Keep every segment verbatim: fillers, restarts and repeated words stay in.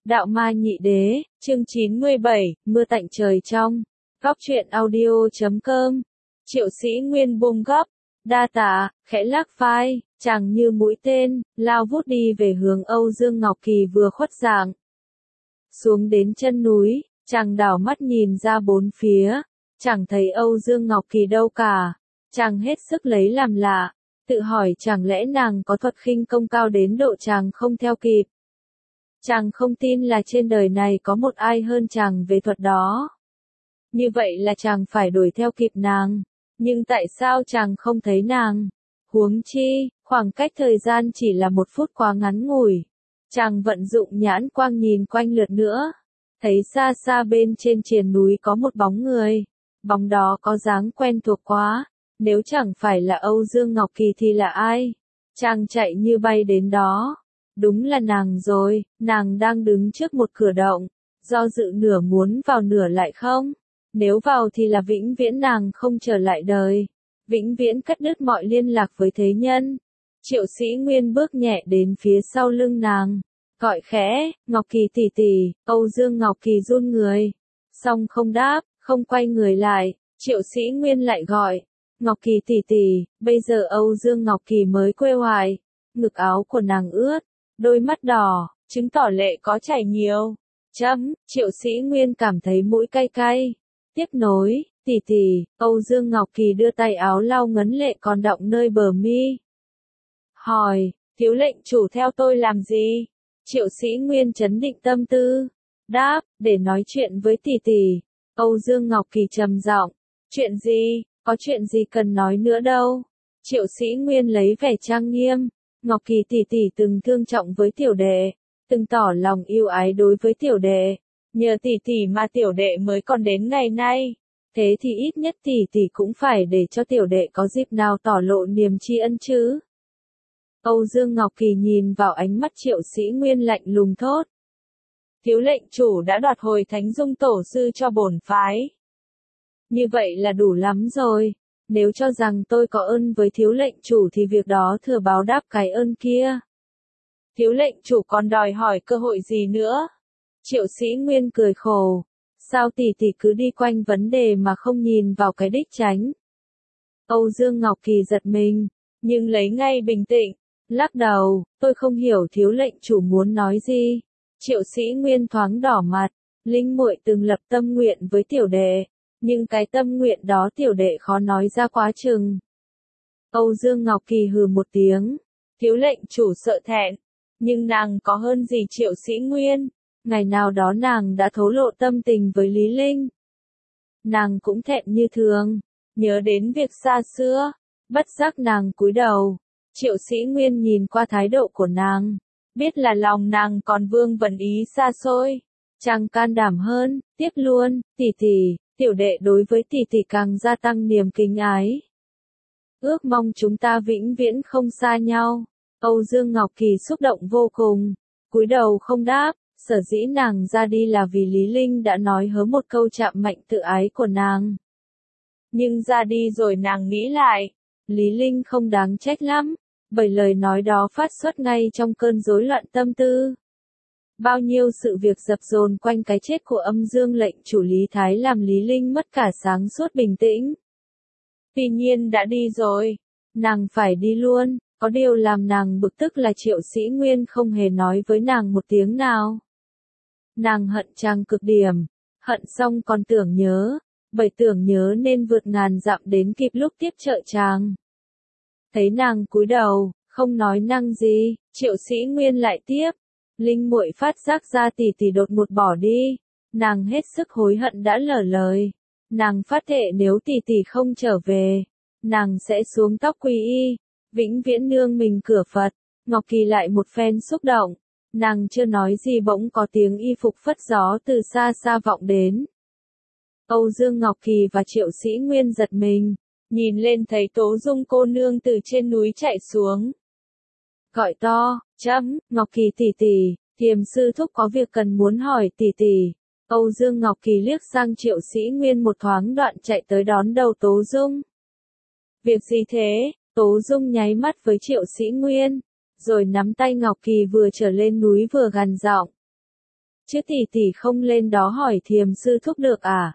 Đạo Ma Nhị Đế, chương chín mươi bảy, mưa tạnh trời trong. Góc truyện audio chấm com. Triệu Sĩ Nguyên buông gấp, đa tạ, khẽ lắc vai, chàng như mũi tên, lao vút đi về hướng Âu Dương Ngọc Kỳ vừa khuất dạng. Xuống đến chân núi, chàng đảo mắt nhìn ra bốn phía, chẳng thấy Âu Dương Ngọc Kỳ đâu cả. Chàng hết sức lấy làm lạ, tự hỏi chẳng lẽ nàng có thuật khinh công cao đến độ chàng không theo kịp. Chàng không tin là trên đời này có một ai hơn chàng về thuật đó. Như vậy là chàng phải đuổi theo kịp nàng. Nhưng tại sao chàng không thấy nàng? Huống chi, khoảng cách thời gian chỉ là một phút quá ngắn ngủi. Chàng vận dụng nhãn quang nhìn quanh lượt nữa. Thấy xa xa bên trên triền núi có một bóng người. Bóng đó có dáng quen thuộc quá. Nếu chẳng phải là Âu Dương Ngọc Kỳ thì là ai? Chàng chạy như bay đến đó. Đúng là nàng rồi, nàng đang đứng trước một cửa động, do dự nửa muốn vào nửa lại không. Nếu vào thì là vĩnh viễn nàng không trở lại đời, vĩnh viễn cắt đứt mọi liên lạc với thế nhân. Triệu Sĩ Nguyên bước nhẹ đến phía sau lưng nàng, gọi khẽ, Ngọc Kỳ tỷ tỷ. Âu Dương Ngọc Kỳ run người, song không đáp, không quay người lại. Triệu Sĩ Nguyên lại gọi, Ngọc Kỳ tỷ tỷ. Bây giờ Âu Dương Ngọc Kỳ mới quay hoài, ngực áo của nàng ướt. Đôi mắt đỏ, chứng tỏ lệ có chảy nhiều. Chấm, Triệu Sĩ Nguyên cảm thấy mũi cay cay. Tiếp nối, tỷ tỷ. Âu Dương Ngọc Kỳ đưa tay áo lau ngấn lệ còn đọng nơi bờ mi. Hỏi, thiếu lệnh chủ theo tôi làm gì? Triệu Sĩ Nguyên trấn định tâm tư. Đáp, để nói chuyện với tỷ tỷ. Âu Dương Ngọc Kỳ trầm giọng, chuyện gì, có chuyện gì cần nói nữa đâu. Triệu Sĩ Nguyên lấy vẻ trang nghiêm. Ngọc Kỳ tỷ tỷ từng thương trọng với tiểu đệ, từng tỏ lòng yêu ái đối với tiểu đệ, nhờ tỷ tỷ mà tiểu đệ mới còn đến ngày nay, thế thì ít nhất tỷ tỷ cũng phải để cho tiểu đệ có dịp nào tỏ lộ niềm tri ân chứ. Âu Dương Ngọc Kỳ nhìn vào ánh mắt Triệu Sĩ Nguyên lạnh lùng thốt. Thiếu lệnh chủ đã đoạt hồi Thánh Dung tổ sư cho bổn phái. Như vậy là đủ lắm rồi. Nếu cho rằng tôi có ơn với thiếu lệnh chủ thì việc đó thừa báo đáp cái ơn kia. Thiếu lệnh chủ còn đòi hỏi cơ hội gì nữa? Triệu Sĩ Nguyên cười khổ. Sao tỷ tỷ cứ đi quanh vấn đề mà không nhìn vào cái đích tránh? Âu Dương Ngọc Kỳ giật mình, nhưng lấy ngay bình tĩnh, lắc đầu, tôi không hiểu thiếu lệnh chủ muốn nói gì. Triệu Sĩ Nguyên thoáng đỏ mặt, Linh muội từng lập tâm nguyện với tiểu đệ. Nhưng cái tâm nguyện đó tiểu đệ khó nói ra quá chừng. Âu Dương Ngọc Kỳ hừ một tiếng. Thiếu lệnh chủ sợ thẹn. Nhưng nàng có hơn gì Triệu Sĩ Nguyên. Ngày nào đó nàng đã thổ lộ tâm tình với Lý Linh. Nàng cũng thẹn như thường. Nhớ đến việc xa xưa. Bất giác nàng cúi đầu. Triệu Sĩ Nguyên nhìn qua thái độ của nàng. Biết là lòng nàng còn vương vấn ý xa xôi. Chàng can đảm hơn. Tiếp luôn, tỷ tỷ. Tiểu đệ đối với tỷ tỷ càng gia tăng niềm kính ái. Ước mong chúng ta vĩnh viễn không xa nhau. Âu Dương Ngọc Kỳ xúc động vô cùng. Cúi đầu không đáp, sở dĩ nàng ra đi là vì Lý Linh đã nói hớ một câu chạm mạnh tự ái của nàng. Nhưng ra đi rồi nàng nghĩ lại. Lý Linh không đáng trách lắm, bởi lời nói đó phát xuất ngay trong cơn rối loạn tâm tư. Bao nhiêu sự việc dập dồn quanh cái chết của Âm Dương lệnh chủ Lý Thái làm Lý Linh mất cả sáng suốt bình tĩnh. Tuy nhiên đã đi rồi, nàng phải đi luôn, có điều làm nàng bực tức là Triệu Sĩ Nguyên không hề nói với nàng một tiếng nào. Nàng hận chàng cực điểm, hận xong còn tưởng nhớ, bởi tưởng nhớ nên vượt ngàn dặm đến kịp lúc tiếp trợ chàng. Thấy nàng cúi đầu, không nói năng gì, Triệu Sĩ Nguyên lại tiếp. Linh muội phát giác ra tỷ tỷ đột ngột bỏ đi, nàng hết sức hối hận đã lỡ lời. Nàng phát thệ nếu tỷ tỷ không trở về, nàng sẽ xuống tóc quy y, vĩnh viễn nương mình cửa Phật. Ngọc Kỳ lại một phen xúc động, nàng chưa nói gì bỗng có tiếng y phục phất gió từ xa xa vọng đến. Âu Dương Ngọc Kỳ và Triệu Sĩ Nguyên giật mình, nhìn lên thấy Tố Dung cô nương từ trên núi chạy xuống. Gọi to, chấm, Ngọc Kỳ tỷ tỷ, Thiềm sư thúc có việc cần muốn hỏi tỷ tỷ. Âu Dương Ngọc Kỳ liếc sang Triệu Sĩ Nguyên một thoáng đoạn chạy tới đón đầu Tố Dung. Việc gì thế? Tố Dung nháy mắt với Triệu Sĩ Nguyên, rồi nắm tay Ngọc Kỳ vừa trở lên núi vừa gằn giọng. chứ tỷ tỷ không lên đó hỏi Thiềm sư thúc được à?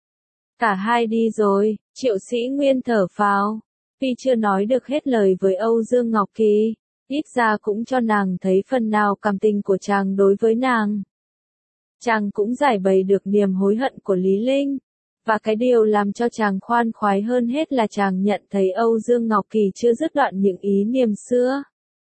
Cả hai đi rồi, Triệu Sĩ Nguyên thở phào. Tuy chưa nói được hết lời với Âu Dương Ngọc Kỳ, ít ra cũng cho nàng thấy phần nào cảm tình của chàng đối với nàng. Chàng cũng giải bày được niềm hối hận của Lý Linh. Và cái điều làm cho chàng khoan khoái hơn hết là chàng nhận thấy Âu Dương Ngọc Kỳ chưa dứt đoạn những ý niềm xưa.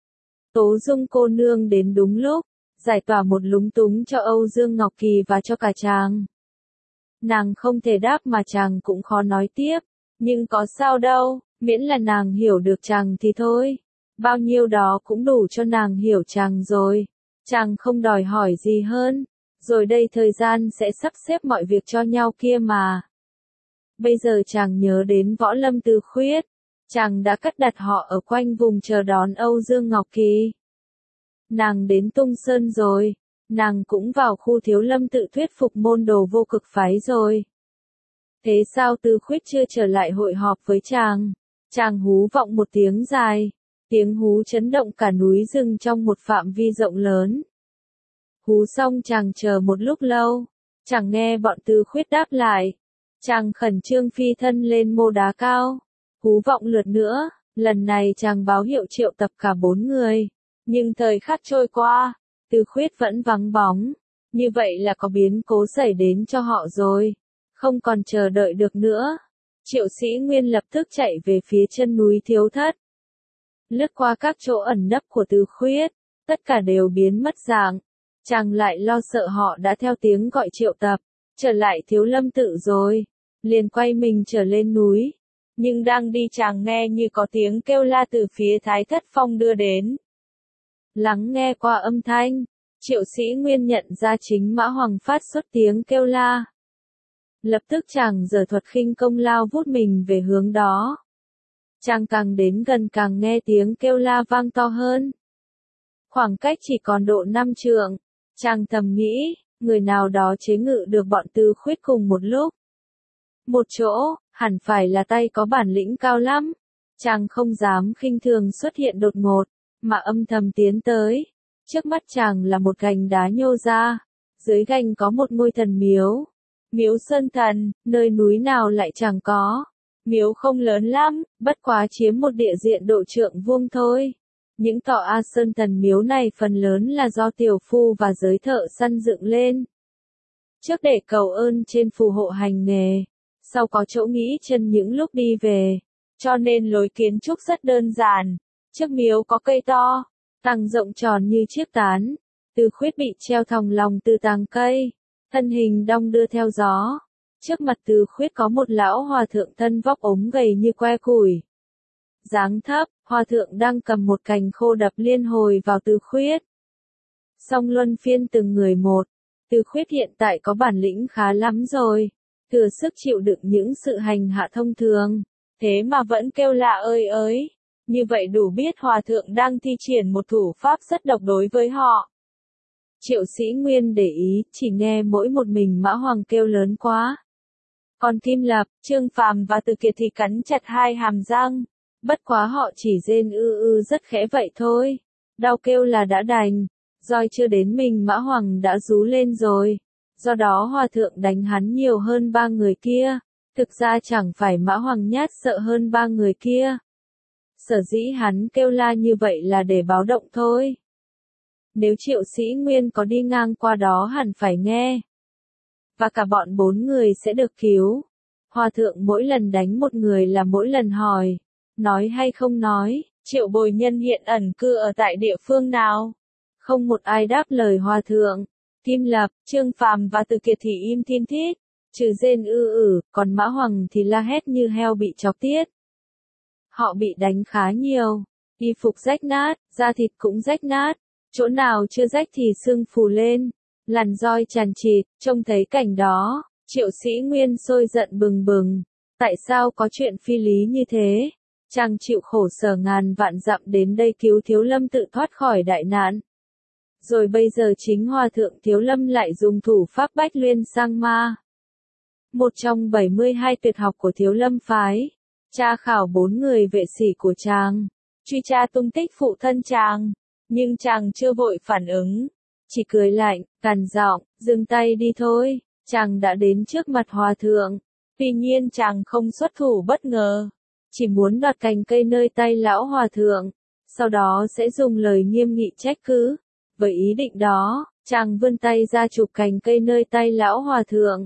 Tố Dung cô nương đến đúng lúc, giải tỏa một lúng túng cho Âu Dương Ngọc Kỳ và cho cả chàng. Nàng không thể đáp mà chàng cũng khó nói tiếp, nhưng có sao đâu, miễn là nàng hiểu được chàng thì thôi. Bao nhiêu đó cũng đủ cho nàng hiểu chàng rồi. Chàng không đòi hỏi gì hơn, rồi đây thời gian sẽ sắp xếp mọi việc cho nhau kia mà. Bây giờ chàng nhớ đến Võ Lâm Từ Khuyết, chàng đã cất đặt họ ở quanh vùng chờ đón Âu Dương Ngọc Kỳ. Nàng đến Tung Sơn rồi, nàng cũng vào khu Thiếu Lâm tự thuyết phục môn đồ Vô Cực phái rồi. Thế sao Từ Khuyết chưa trở lại hội họp với chàng? Chàng hú vọng một tiếng dài, tiếng hú chấn động cả núi rừng trong một phạm vi rộng lớn. Hú xong chàng chờ một lúc lâu, chẳng nghe bọn Từ Khuyết đáp lại. Chàng khẩn trương phi thân lên mô đá cao, hú vọng lượt nữa, lần này chàng báo hiệu triệu tập cả bốn người. Nhưng thời khắc trôi qua, Từ Khuyết vẫn vắng bóng, như vậy là có biến cố xảy đến cho họ rồi, không còn chờ đợi được nữa. Triệu Sĩ Nguyên lập tức chạy về phía chân núi Thiếu Thất. Lướt qua các chỗ ẩn nấp của Từ Khuyết, tất cả đều biến mất dạng. Chàng lại lo sợ họ đã theo tiếng gọi triệu tập, trở lại Thiếu Lâm tự rồi, liền quay mình trở lên núi. Nhưng đang đi chàng nghe như có tiếng kêu la từ phía Thái Thất Phong đưa đến. Lắng nghe qua âm thanh, Triệu Sĩ Nguyên nhận ra chính Mã Hoàng phát xuất tiếng kêu la. Lập tức chàng giở thuật khinh công lao vút mình về hướng đó. Chàng càng đến gần càng nghe tiếng kêu la vang to hơn. Khoảng cách chỉ còn độ năm trượng, chàng thầm nghĩ, người nào đó chế ngự được bọn Từ Khuyết cùng một lúc. Một chỗ, hẳn phải là tay có bản lĩnh cao lắm. Chàng không dám khinh thường xuất hiện đột ngột, mà âm thầm tiến tới. Trước mắt chàng là một gành đá nhô ra, dưới gành có một ngôi thần miếu. Miếu Sơn Thần, nơi núi nào lại chẳng có. Miếu không lớn lắm, bất quá chiếm một địa diện độ trượng vuông thôi. Những tọa A Sơn Thần miếu này phần lớn là do tiểu phu và giới thợ săn dựng lên. Trước để cầu ơn trên phù hộ hành nghề, sau có chỗ nghỉ chân những lúc đi về, cho nên lối kiến trúc rất đơn giản. Trước miếu có cây to, tàng rộng tròn như chiếc tán. Từ Khuyết bị treo thòng lòng từ tàng cây, thân hình đong đưa theo gió. Trước mặt Từ Khuyết có một lão hòa thượng thân vóc ốm gầy như que củi. Dáng thấp, hòa thượng đang cầm một cành khô đập liên hồi vào Từ Khuyết. Song luân phiên từng người một, Từ Khuyết hiện tại có bản lĩnh khá lắm rồi, thừa sức chịu đựng những sự hành hạ thông thường, thế mà vẫn kêu la ơi ới. Như vậy đủ biết hòa thượng đang thi triển một thủ pháp rất độc đối với họ. Triệu Sĩ Nguyên để ý, chỉ nghe mỗi một mình Mã Hoàng kêu lớn quá. Còn Kim Lập, Trương Phàm và Từ Kiệt thì cắn chặt hai hàm răng. Bất quá họ chỉ rên ư ư rất khẽ vậy thôi. Đau kêu là đã đành. Roi chưa đến mình Mã Hoàng đã rú lên rồi. Do đó hòa thượng đánh hắn nhiều hơn ba người kia. Thực ra chẳng phải Mã Hoàng nhát sợ hơn ba người kia. Sở dĩ hắn kêu la như vậy là để báo động thôi. Nếu Triệu Sĩ Nguyên có đi ngang qua đó hẳn phải nghe. Và cả bọn bốn người sẽ được cứu. Hòa thượng mỗi lần đánh một người là mỗi lần hỏi. Nói hay không nói, Triệu Bồi Nhân hiện ẩn cư ở tại địa phương nào? Không một ai đáp lời hòa thượng. Kim Lập, Trương Phàm và Từ Kiệt thì im thiên thít. Trừ rên ư ử, còn Mã Hoàng thì la hét như heo bị chọc tiết. Họ bị đánh khá nhiều. Y phục rách nát, da thịt cũng rách nát. Chỗ nào chưa rách thì xương phù lên. Làn roi tràn trịt, trông thấy cảnh đó. Triệu Sĩ Nguyên sôi giận bừng bừng. Tại sao có chuyện phi lý như thế? Chàng chịu khổ sở ngàn vạn dặm đến đây cứu Thiếu Lâm tự thoát khỏi đại nạn. Rồi bây giờ chính Hòa thượng Thiếu Lâm lại dùng thủ pháp Bách Luyên Sang Ma. Một trong bảy mươi hai tuyệt học của Thiếu Lâm phái. Tra khảo bốn người vệ sĩ của chàng. Truy tra tung tích phụ thân chàng. Nhưng chàng chưa vội phản ứng. chỉ cười lạnh, cằn giọng, dừng tay đi thôi. Chàng đã đến trước mặt hòa thượng. Tuy nhiên chàng không xuất thủ bất ngờ, chỉ muốn đoạt cành cây nơi tay lão hòa thượng, sau đó sẽ dùng lời nghiêm nghị trách cứ. Với ý định đó, chàng vươn tay ra chụp cành cây nơi tay lão hòa thượng.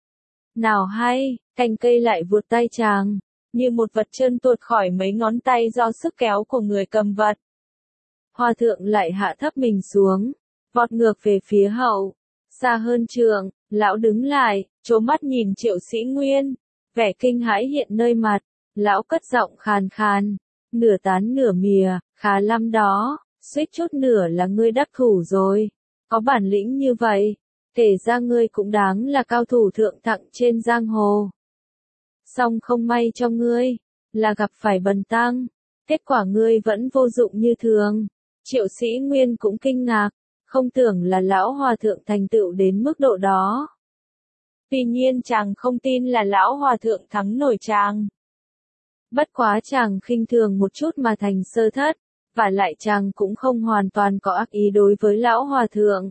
Nào hay, cành cây lại vụt tay chàng, như một vật trơn tuột khỏi mấy ngón tay do sức kéo của người cầm vật. Hòa thượng lại hạ thấp mình xuống, vọt ngược về phía hậu. Xa hơn trường, lão đứng lại, trố mắt nhìn Triệu Sĩ Nguyên, vẻ kinh hãi hiện nơi mặt, lão cất giọng khàn khàn, nửa tán nửa mìa, khá lắm đó, suýt chút nữa là ngươi đắc thủ rồi, có bản lĩnh như vậy, kể ra ngươi cũng đáng là cao thủ thượng thặng trên giang hồ. Song không may cho ngươi, là gặp phải bần tăng, kết quả ngươi vẫn vô dụng như thường. Triệu Sĩ Nguyên cũng kinh ngạc, không tưởng là lão hòa thượng thành tựu đến mức độ đó. Tuy nhiên chàng không tin là lão hòa thượng thắng nổi chàng. Bất quá chàng khinh thường một chút mà thành sơ thất, và lại chàng cũng không hoàn toàn có ác ý đối với lão hòa thượng.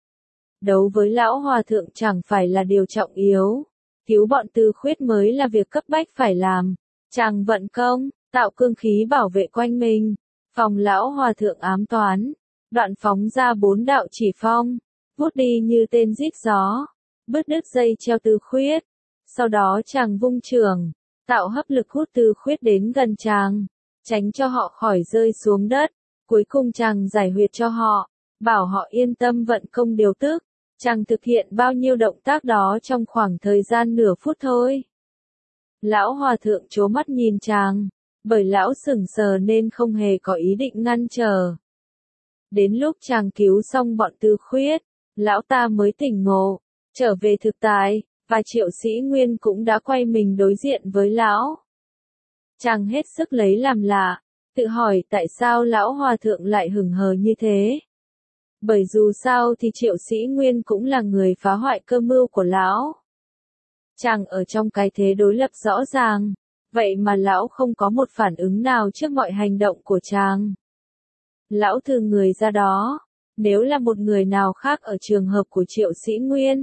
Đấu với lão hòa thượng chẳng phải là điều trọng yếu, cứu bọn Tư Khuyết mới là việc cấp bách phải làm. Chàng vận công, tạo cương khí bảo vệ quanh mình, phòng lão hòa thượng ám toán, đoạn phóng ra bốn đạo chỉ phong, vút đi như tên rít gió, bứt đứt dây treo Tư Khuyết. Sau đó chàng vung trường, tạo hấp lực hút Tư Khuyết đến gần chàng, tránh cho họ khỏi rơi xuống đất. Cuối cùng chàng giải huyệt cho họ, bảo họ yên tâm vận công điều tức. Chàng thực hiện bao nhiêu động tác đó trong khoảng thời gian nửa phút thôi. Lão hòa thượng trố mắt nhìn chàng, bởi lão sững sờ nên không hề có ý định ngăn trở. Đến lúc chàng cứu xong bọn Tư Khuyết, lão ta mới tỉnh ngộ, trở về thực tại, và Triệu Sĩ Nguyên cũng đã quay mình đối diện với lão. Chàng hết sức lấy làm lạ, tự hỏi tại sao lão hòa thượng lại hững hờ như thế. Bởi dù sao thì Triệu Sĩ Nguyên cũng là người phá hoại cơ mưu của lão. Chàng ở trong cái thế đối lập rõ ràng, vậy mà lão không có một phản ứng nào trước mọi hành động của chàng. Lão thư người ra đó, nếu là một người nào khác ở trường hợp của Triệu Sĩ Nguyên,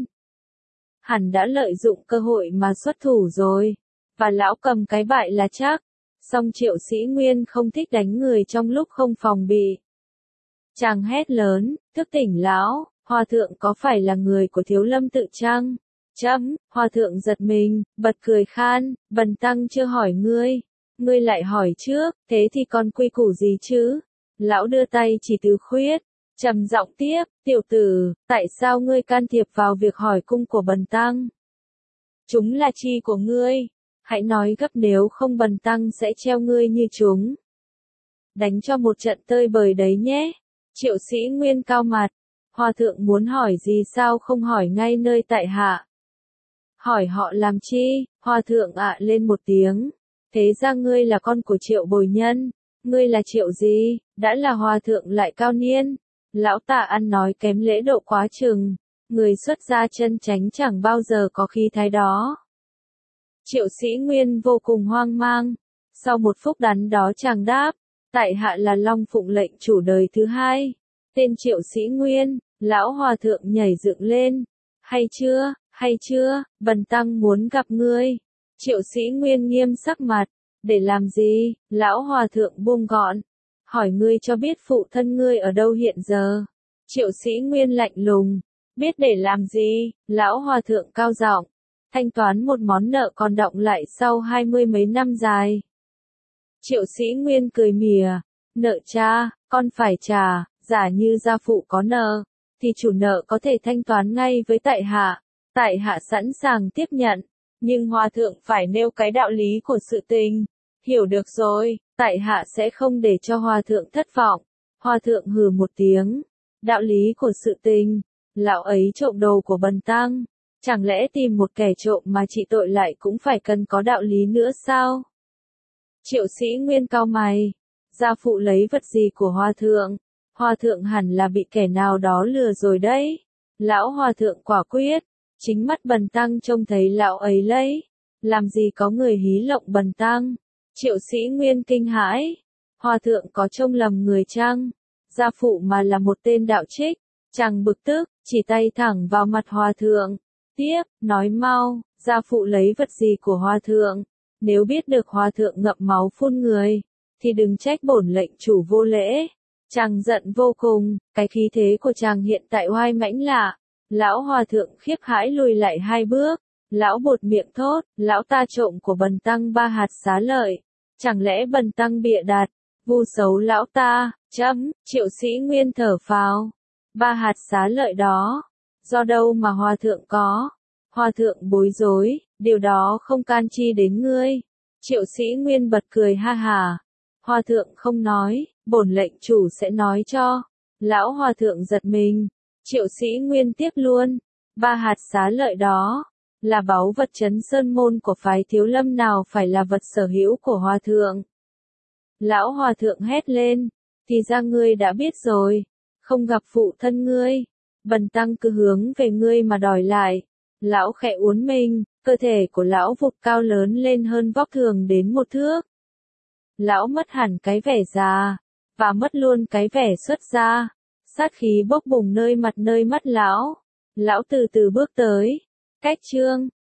hẳn đã lợi dụng cơ hội mà xuất thủ rồi, và lão cầm cái bại là chắc. Song Triệu Sĩ Nguyên không thích đánh người trong lúc không phòng bị. Chàng hét lớn, thức tỉnh lão, hòa thượng có phải là người của Thiếu Lâm tự chăng? Chấm, hòa thượng giật mình, bật cười khan, bần tăng chưa hỏi ngươi, ngươi lại hỏi trước, thế thì còn quy củ gì chứ? Lão đưa tay chỉ Tư Khuyết, trầm giọng tiếp, tiểu tử, tại sao ngươi can thiệp vào việc hỏi cung của bần tăng? Chúng là chi của ngươi, hãy nói gấp nếu không bần tăng sẽ treo ngươi như chúng. Đánh cho một trận tơi bời đấy nhé. Triệu Sĩ Nguyên cao mặt, hòa thượng muốn hỏi gì sao không hỏi ngay nơi tại hạ? Hỏi họ làm chi? Hòa thượng ạ lên một tiếng, thế ra ngươi là con của Triệu Bồi Nhân, ngươi là Triệu gì? Đã là hòa thượng lại cao niên. Lão ta ăn nói kém lễ độ quá chừng, người xuất gia chân chánh chẳng bao giờ có khí thái đó. Triệu Sĩ Nguyên vô cùng hoang mang, sau một phút đắn đó chàng đáp, tại hạ là Long Phụng lệnh chủ đời thứ hai, tên Triệu Sĩ Nguyên. Lão hòa thượng nhảy dựng lên, hay chưa, hay chưa, bần tăng muốn gặp ngươi. Triệu Sĩ Nguyên nghiêm sắc mặt, để làm gì? Lão hòa thượng buông gọn, hỏi ngươi cho biết phụ thân ngươi ở đâu hiện giờ. Triệu Sĩ Nguyên lạnh lùng, biết để làm gì? Lão hòa thượng cao giọng, thanh toán một món nợ còn đọng lại sau hai mươi mấy năm dài. Triệu Sĩ Nguyên cười mỉa, nợ cha, con phải trả, giả như gia phụ có nợ, thì chủ nợ có thể thanh toán ngay với tại hạ, tại hạ sẵn sàng tiếp nhận, nhưng hòa thượng phải nêu cái đạo lý của sự tình. Hiểu được rồi, tại hạ sẽ không để cho hòa thượng thất vọng. Hòa thượng hừ một tiếng, đạo lý của sự tình, lão ấy trộm đồ của bần tăng, chẳng lẽ tìm một kẻ trộm mà trị tội lại cũng phải cần có đạo lý nữa sao? Triệu Sĩ Nguyên cau mày, gia phụ lấy vật gì của hòa thượng? Hòa thượng hẳn là bị kẻ nào đó lừa rồi đấy. Lão hòa thượng quả quyết, chính mắt bần tăng trông thấy lão ấy lấy, làm gì có người hí lộng bần tăng. Triệu Sĩ Nguyên kinh hãi, hòa thượng có trông lầm người chăng? Gia phụ mà là một tên đạo trích, Chàng bực tức, chỉ tay thẳng vào mặt hòa thượng. Tiếp, nói mau, gia phụ lấy vật gì của hòa thượng. Nếu biết được hòa thượng ngậm máu phun người, thì đừng trách bổn lệnh chủ vô lễ. Chàng giận vô cùng, cái khí thế của chàng hiện tại oai mãnh lạ. Lão hòa thượng khiếp hãi lùi lại hai bước. Lão buột miệng thốt, lão ta trộm của bần tăng ba hạt xá lợi. Chẳng lẽ bần tăng bịa đặt, vu xấu lão ta, chấm, Triệu Sĩ Nguyên thở phào. Ba hạt xá lợi đó, do đâu mà hòa thượng có? Hòa thượng bối rối, điều đó không can chi đến ngươi. Triệu Sĩ Nguyên bật cười ha hà. Hòa thượng không nói, bổn lệnh chủ sẽ nói cho. Lão hòa thượng giật mình. Triệu Sĩ Nguyên tiếp luôn. Ba hạt xá lợi đó, là báu vật trấn sơn môn của phái Thiếu Lâm nào phải là vật sở hữu của hòa thượng. Lão hòa thượng hét lên. Thì ra ngươi đã biết rồi. Không gặp phụ thân ngươi. Bần tăng cứ hướng về ngươi mà đòi lại. Lão khẽ uốn mình, cơ thể của lão vụt cao lớn lên hơn vóc thường đến một thước. Lão mất hẳn cái vẻ già, và mất luôn cái vẻ xuất gia. Sát khí bốc bùng nơi mặt nơi mắt lão. Lão từ từ bước tới. Cách chương